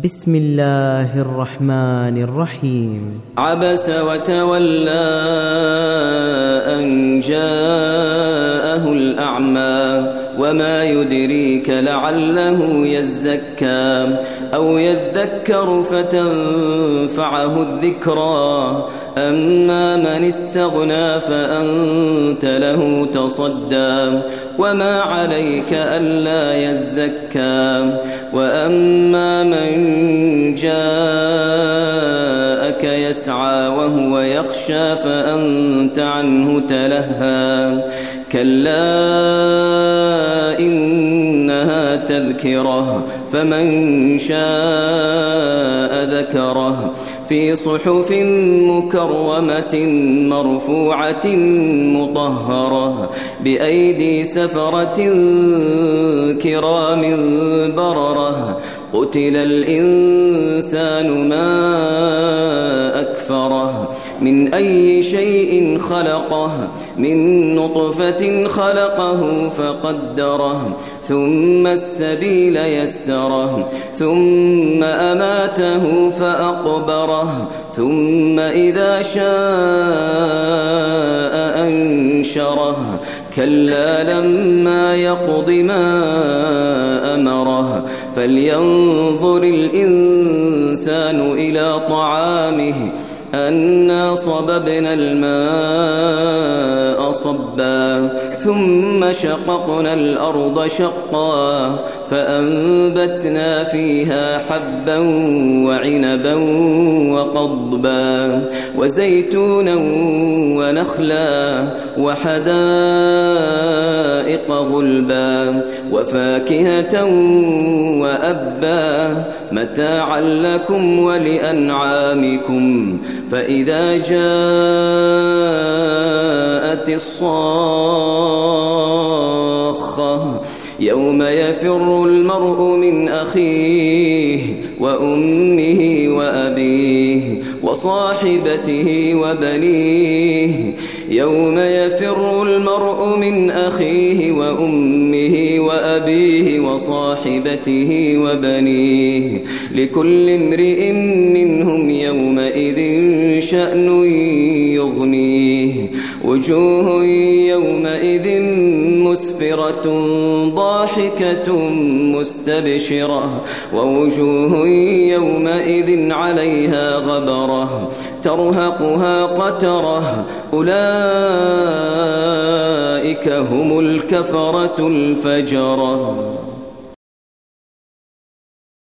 بسم الله الرحمن الرحيم. عبس وتولى أن جاءه الأعمى وما يدريك لعله يزكى أو يذكر فتنفعه الذكرى أما من استغنى فأنت له تصدى وما عليك ألا يزكى وأما من جاءك يسعى وهو يخشى فأنت عنه تلهى كلا إنها تذكرة فمن شاء ذكره في صحف مكرمة مرفوعة مطهرة بأيدي سفرة كرام بررة قتل الإنسان ما أكفره من أي شيء خلقه من نطفة خلقه فقدره ثم السبيل يسره ثم أماته فأقبره ثم إذا شاء أنشره كلا لما يقض ما أمره فلينظر الإنسان إلى طعامه أنا صببنا الماء صبا ثم شققنا الأرض شقا فأنبتنا فيها حبا وعنبا وقضبا وزيتونا ونخلا وحدائق غلبا وفاكهة وأبا متاعا لكم ولأنعامكم فإذا جاءت الصاخة يوم يفر المرء من أخيه وأمه وأبيه وصاحبته وبنيه يوم يفر المرء من أخيه وأمه وأبيه وصاحبته وبنيه لكل امرئ منهم يومئذ شأن يغنيه وجوه يومئذ مسفرة ضاحكة مستبشرة ووجوه يومئذ عليها غبرة ترهقها قترة أولئك هم الكفرة الفجرة.